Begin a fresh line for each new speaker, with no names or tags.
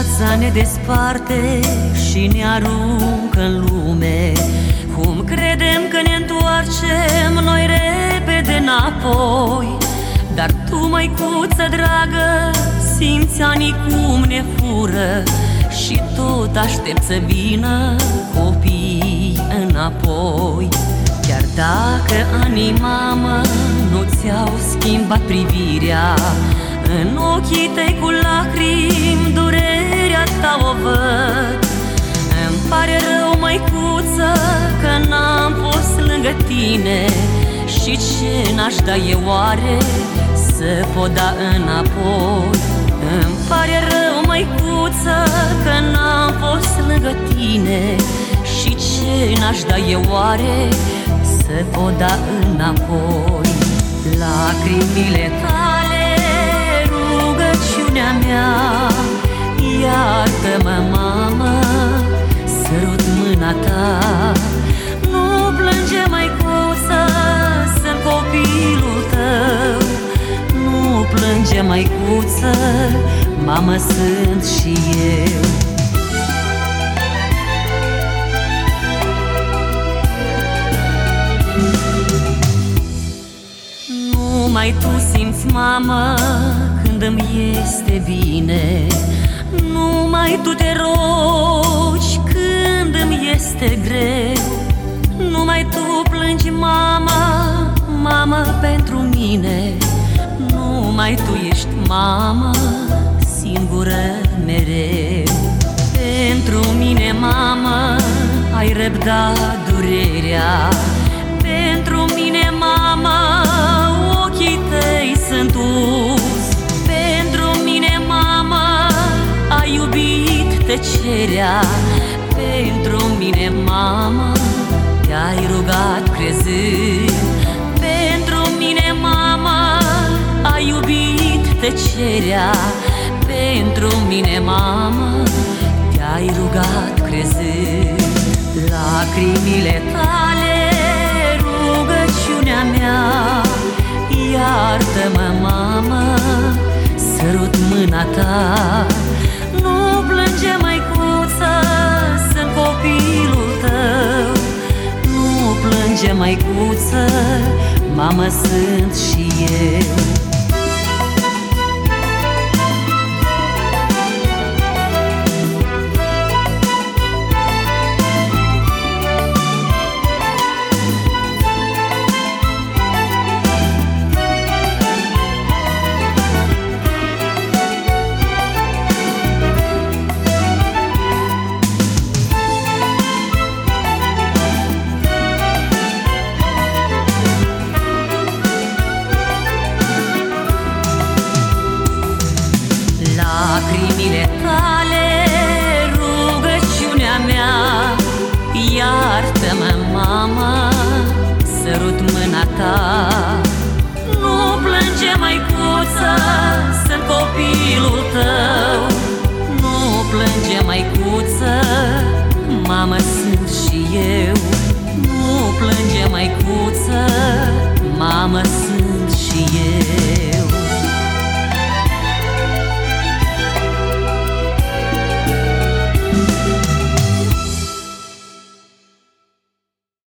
Viața ne desparte și ne aruncă în lume. Cum credem că ne întoarcem noi repede înapoi? Dar tu, măicuță dragă, simți anii cum ne fură și tot aștept să vină copii înapoi. Chiar dacă anii, mamă, nu ți-au schimbat privirea, în ochii tăi cu lacrimi durerea ta o văd. Îmi pare rău, măicuță, că n-am fost lângă tine, și ce n-aș da eu oare să pot da înapoi? Îmi pare rău, măicuță, că n-am fost lângă tine, și ce n-aș da eu oare să pot da înapoi? Lacrimile tale, rugăciunea mea, iartă-mă, mamă, sărut mâna ta. Nu plânge, măicuță, sunt copilul tău. Nu plânge, măicuță, mamă, sunt și eu. Numai tu simți, mamă, când îmi este bine. Numai tu te rogi când îmi este greu. Numai tu plângi, mamă, mamă, pentru mine. Numai tu ești, mamă, singură mereu. Pentru mine, mamă, ai răbdat durerea. Pentru mine, mamă, ochii tăi sunt us. Pentru mine, mamă, ai iubit tăcerea. Pentru mine, mamă, te-ai rugat crezând. Pentru mine, mamă, ai iubit tăcerea. Pentru mine, mamă, te-ai rugat crezând. Lacrimile tale, rugăciunea mea, iartă-mă, mamă, sărut mâna ta. Nu plânge, măicuță, sunt copilul tău. Nu plânge, măicuță, mamă, sunt și eu. Lacrimile tale,